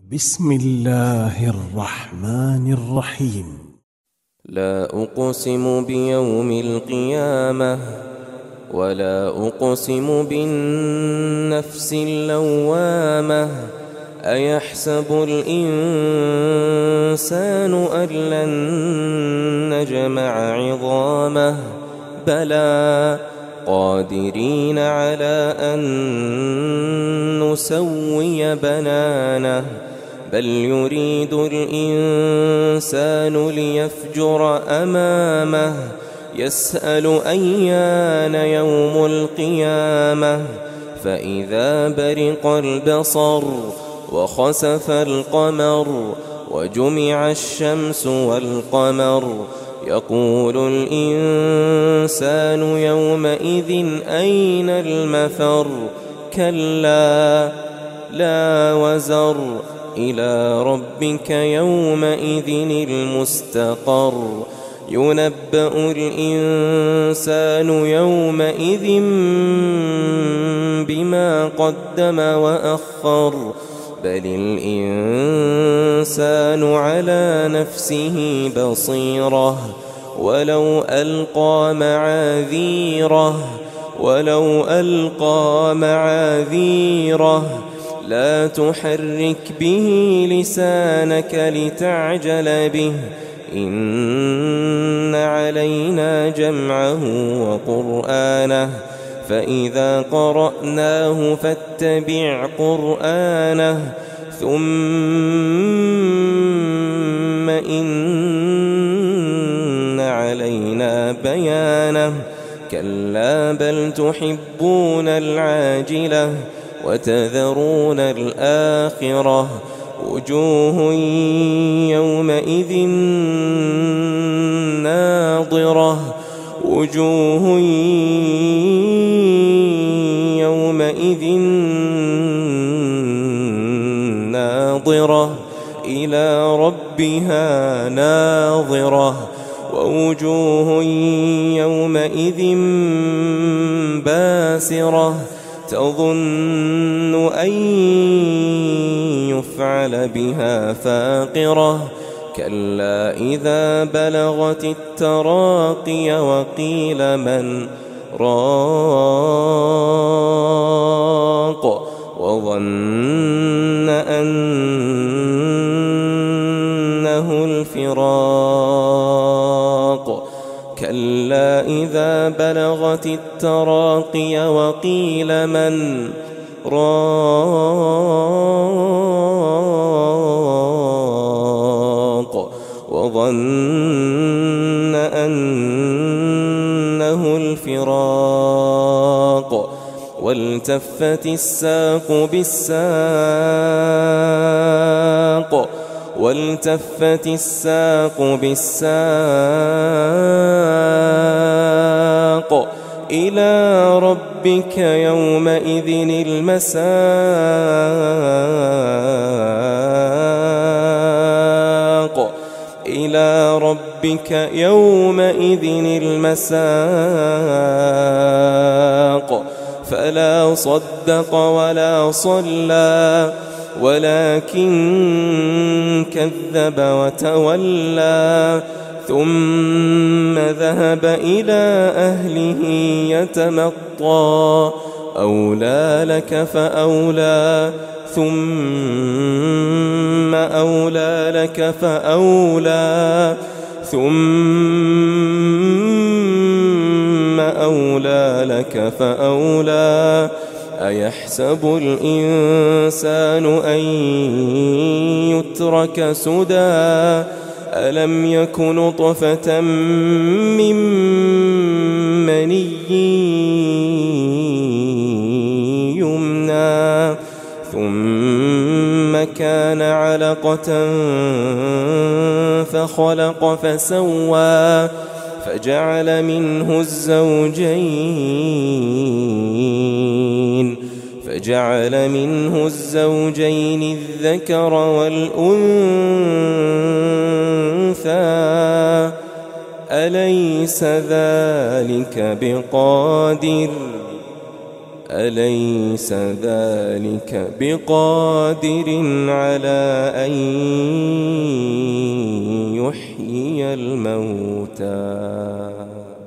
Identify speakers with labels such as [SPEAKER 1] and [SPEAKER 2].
[SPEAKER 1] بسم الله الرحمن الرحيم.
[SPEAKER 2] لا أقسم بيوم القيامة ولا أقسم بالنفس اللوامة أيحسب الإنسان أن لن نجمع عظامه بلى قادرين على أن نسوي بنانه بل يريد الإنسان ليفجر أمامه يسأل أيان يوم القيامة فإذا برق البصر وخسف القمر وجمع الشمس والقمر يقول الإنسان يومئذ أين المفر كلا لا وزر إلى ربك يومئذ المستقر ينبأ الإنسان يومئذ بما قدم وأخر بل الإنسان على نفسه بصيرة ولو ألقى معاذيره لا تحرك به لسانك لتعجل به إن علينا جمعه وقرآنه فإذا قرأناه فاتبع قرآنه ثم إن علينا بيانه كلا بل تحبون العاجلة وتذرون الآخرة وجوه يومئذ ناظرة إلى ربها ناظرة ووجوه يومئذ باسرة تظن أن يفعل بها فاقرة كلا إذا بلغت التراقي وقيل من راق وظن أنه الفراق كلا إذا بلغت التراقي وقيل من راق وظن أنه الفراق والتفت الساق بالساق إلى ربك يومئذ المساق فلا صدق ولا صلى ولكن كذب وتولى ثم ذهب إلى أهله يتمطى أولى لك فأولى ثم أولى لك فأولى ثم أولى لك فأولى أيحسب الإنسان أن يترك سدى ألم يك نطفة من مني يمنى ثم كان علقة فخلق فسوى فجعل منه الزوجين الذكر والأنثى أليس ذلك بقادر أليس ذلك بقادر على أن يحيي الموتى